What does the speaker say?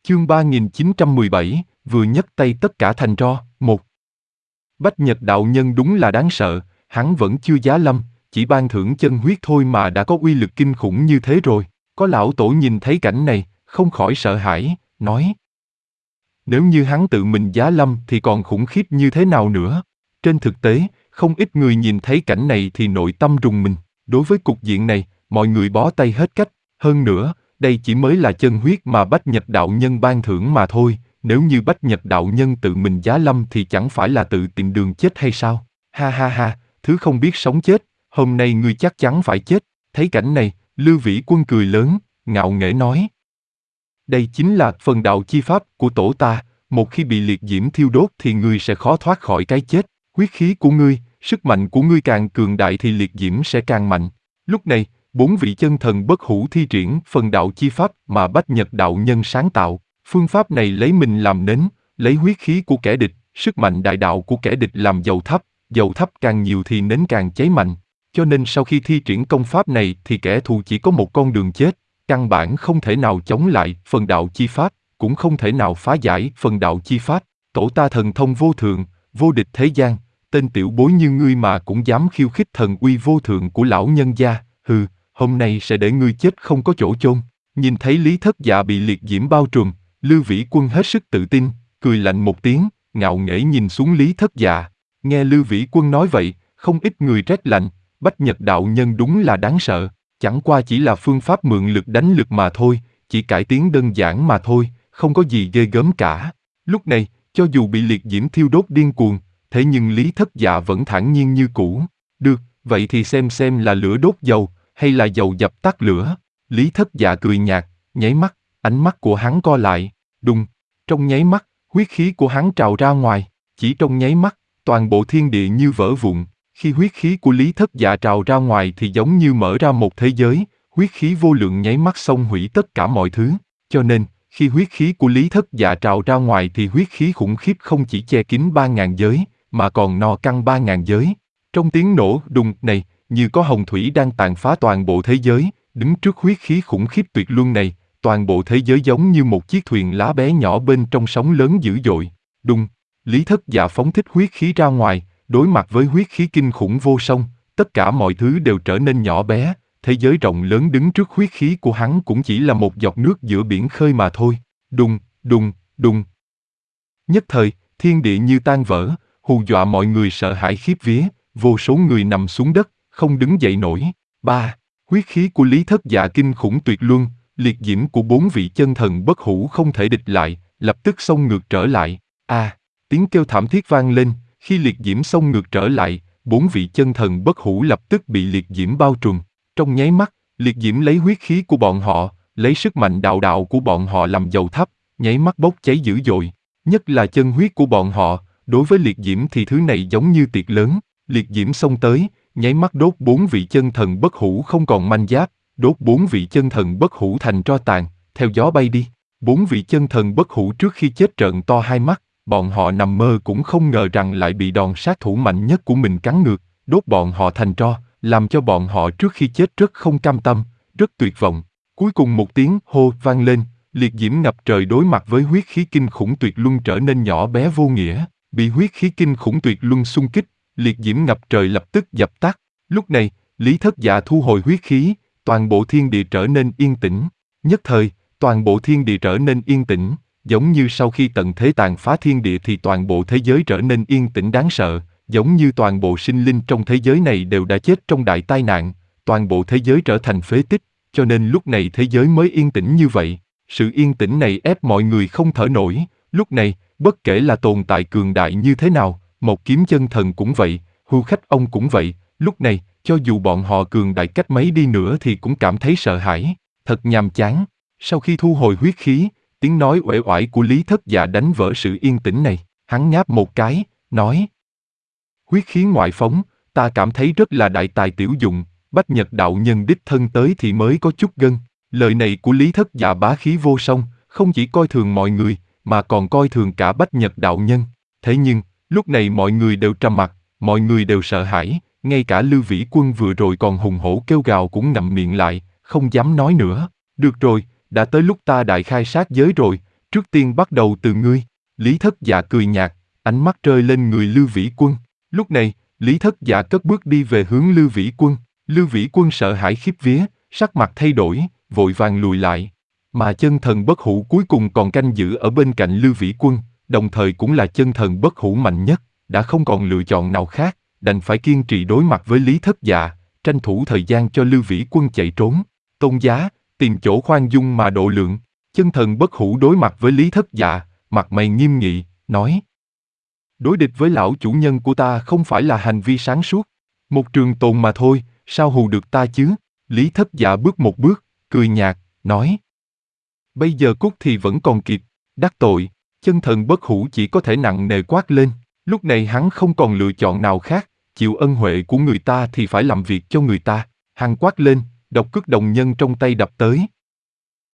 Chương 3917, vừa nhấc tay tất cả thành tro. 1. Bách Nhật đạo nhân đúng là đáng sợ, hắn vẫn chưa giá lâm, chỉ ban thưởng chân huyết thôi mà đã có uy lực kinh khủng như thế rồi. Có lão tổ nhìn thấy cảnh này, không khỏi sợ hãi, nói: nếu như hắn tự mình giá lâm thì còn khủng khiếp như thế nào nữa. Trên thực tế, không ít người nhìn thấy cảnh này thì nội tâm rùng mình. Đối với cục diện này, mọi người bó tay hết cách. Hơn nữa, đây chỉ mới là chân huyết mà Bách Nhật đạo nhân ban thưởng mà thôi. Nếu như Bách Nhật đạo nhân tự mình giá lâm thì chẳng phải là tự tìm đường chết hay sao? Ha ha ha, thứ không biết sống chết, hôm nay ngươi chắc chắn phải chết. Thấy cảnh này, Lưu Vĩ Quân cười lớn, ngạo nghễ nói: đây chính là phần đạo chi pháp của tổ ta, một khi bị liệt diễm thiêu đốt thì ngươi sẽ khó thoát khỏi cái chết. Huyết khí của ngươi, sức mạnh của ngươi càng cường đại thì liệt diễm sẽ càng mạnh. Lúc này, 4 vị chân thần bất hủ thi triển phần đạo chi pháp mà Bách Nhật đạo nhân sáng tạo. Phương pháp này lấy mình làm nến, lấy huyết khí của kẻ địch, sức mạnh đại đạo của kẻ địch làm dầu thắp càng nhiều thì nến càng cháy mạnh. Cho nên sau khi thi triển công pháp này thì kẻ thù chỉ có một con đường chết, căn bản không thể nào chống lại phần đạo chi pháp, cũng không thể nào phá giải phần đạo chi pháp. Tổ ta thần thông vô thượng, vô địch thế gian, tên tiểu bối như ngươi mà cũng dám khiêu khích thần uy vô thượng của lão nhân gia, hừ, hôm nay sẽ để ngươi chết không có chỗ chôn. Nhìn thấy Lý Thất Dạ bị liệt diễm bao trùm, Lưu Vĩ Quân hết sức tự tin, cười lạnh một tiếng, ngạo nghễ nhìn xuống Lý Thất Dạ. Nghe Lưu Vĩ Quân nói vậy, không ít người rét lạnh, Bách Nhật đạo nhân đúng là đáng sợ. Chẳng qua chỉ là phương pháp mượn lực đánh lực mà thôi, chỉ cải tiến đơn giản mà thôi, không có gì ghê gớm cả. Lúc này, cho dù bị liệt diễm thiêu đốt điên cuồng, thế nhưng Lý Thất Dạ vẫn thản nhiên như cũ. Được, vậy thì xem là lửa đốt dầu, hay là dầu dập tắt lửa. Lý Thất Dạ cười nhạt, nháy mắt, ánh mắt của hắn co lại, đùng, trong nháy mắt, huyết khí của hắn trào ra ngoài, chỉ trong nháy mắt, toàn bộ thiên địa như vỡ vụn. Khi huyết khí của Lý Thất Dạ trào ra ngoài thì giống như mở ra một thế giới, huyết khí vô lượng nháy mắt xông hủy tất cả mọi thứ. Cho nên, khi huyết khí của Lý Thất Dạ trào ra ngoài thì huyết khí khủng khiếp không chỉ che kín 3.000 giới, mà còn no căng 3.000 giới. Trong tiếng nổ đùng này, như có hồng thủy đang tàn phá toàn bộ thế giới, đứng trước huyết khí khủng khiếp tuyệt luân này, toàn bộ thế giới giống như một chiếc thuyền lá bé nhỏ bên trong sóng lớn dữ dội. Đùng, Lý Thất Dạ phóng thích huyết khí ra ngoài. Đối mặt với huyết khí kinh khủng vô song, tất cả mọi thứ đều trở nên nhỏ bé, thế giới rộng lớn đứng trước huyết khí của hắn cũng chỉ là một giọt nước giữa biển khơi mà thôi. Đùng, đùng, đùng. Nhất thời, thiên địa như tan vỡ, hù dọa mọi người sợ hãi khiếp vía, vô số người nằm xuống đất, không đứng dậy nổi. 3. Huyết khí của Lý Thất Dạ kinh khủng tuyệt luân, liệt diễm của 4 vị chân thần bất hủ không thể địch lại, lập tức xông ngược trở lại. Tiếng kêu thảm thiết vang lên. Khi liệt diễm xông ngược trở lại, 4 vị chân thần bất hủ lập tức bị liệt diễm bao trùm. Trong nháy mắt, liệt diễm lấy huyết khí của bọn họ, lấy sức mạnh đạo của bọn họ làm dầu thắp, nháy mắt bốc cháy dữ dội. Nhất là chân huyết của bọn họ, đối với liệt diễm thì thứ này giống như tiệc lớn. Liệt diễm xông tới, nháy mắt đốt 4 vị chân thần bất hủ không còn manh giáp, đốt 4 vị chân thần bất hủ thành tro tàn, theo gió bay đi. 4 vị chân thần bất hủ trước khi chết trợn to hai mắt. Bọn họ nằm mơ cũng không ngờ rằng lại bị đòn sát thủ mạnh nhất của mình cắn ngược, đốt bọn họ thành tro, làm cho bọn họ trước khi chết rất không cam tâm, rất tuyệt vọng. Cuối cùng một tiếng hô vang lên, liệt diễm ngập trời đối mặt với huyết khí kinh khủng tuyệt luân trở nên nhỏ bé vô nghĩa, bị huyết khí kinh khủng tuyệt luân xung kích, liệt diễm ngập trời lập tức dập tắt. Lúc này, Lý Thất Dạ thu hồi huyết khí, toàn bộ thiên địa trở nên yên tĩnh. Nhất thời, toàn bộ thiên địa trở nên yên tĩnh. Giống như sau khi tận thế tàn phá thiên địa thì toàn bộ thế giới trở nên yên tĩnh đáng sợ, giống như toàn bộ sinh linh trong thế giới này đều đã chết trong đại tai nạn, toàn bộ thế giới trở thành phế tích, cho nên lúc này thế giới mới yên tĩnh như vậy. Sự yên tĩnh này ép mọi người không thở nổi, lúc này, bất kể là tồn tại cường đại như thế nào, một kiếm chân thần cũng vậy, hưu khách ông cũng vậy, lúc này, cho dù bọn họ cường đại cách mấy đi nữa thì cũng cảm thấy sợ hãi, thật nhàm chán. Sau khi thu hồi huyết khí, tiếng nói uể oải của Lý Thất Dạ đánh vỡ sự yên tĩnh này, hắn ngáp một cái, nói: huyết khí ngoại phóng, ta cảm thấy rất là đại tài tiểu dụng, Bách Nhật đạo nhân đích thân tới thì mới có chút gân. Lời này của Lý Thất Dạ bá khí vô song, không chỉ coi thường mọi người, mà còn coi thường cả Bách Nhật đạo nhân. Thế nhưng, lúc này mọi người đều trầm mặc, mọi người đều sợ hãi, ngay cả Lưu Vĩ Quân vừa rồi còn hùng hổ kêu gào cũng ngậm miệng lại, không dám nói nữa. Được rồi, đã tới lúc ta đại khai sát giới rồi, Trước tiên bắt đầu từ ngươi. Lý Thất Dạ cười nhạt, ánh mắt rơi lên người Lưu Vĩ Quân. Lúc này, Lý Thất Dạ cất bước đi về hướng Lưu Vĩ Quân. Lưu Vĩ Quân sợ hãi khiếp vía, sắc mặt thay đổi, vội vàng lùi lại. Mà chân thần bất hủ cuối cùng còn canh giữ ở bên cạnh Lưu Vĩ Quân, đồng thời cũng là chân thần bất hủ mạnh nhất, đã không còn lựa chọn nào khác, đành phải kiên trì đối mặt với Lý Thất Dạ, tranh thủ thời gian cho Lưu Vĩ Quân chạy trốn. Tôn giá, tìm chỗ khoan dung mà độ lượng. Chân thần bất hủ đối mặt với Lý Thất Dạ, mặt mày nghiêm nghị, nói: đối địch với lão chủ nhân của ta không phải là hành vi sáng suốt. Một trường tồn mà thôi, sao hù được ta chứ? Lý Thất Dạ bước một bước, cười nhạt, nói: bây giờ cút thì vẫn còn kịp. Đắc tội. Chân thần bất hủ chỉ có thể nặng nề quát lên. Lúc này hắn không còn lựa chọn nào khác, chịu ân huệ của người ta thì phải làm việc cho người ta. Hắn quát lên, độc cước đồng nhân trong tay đập tới.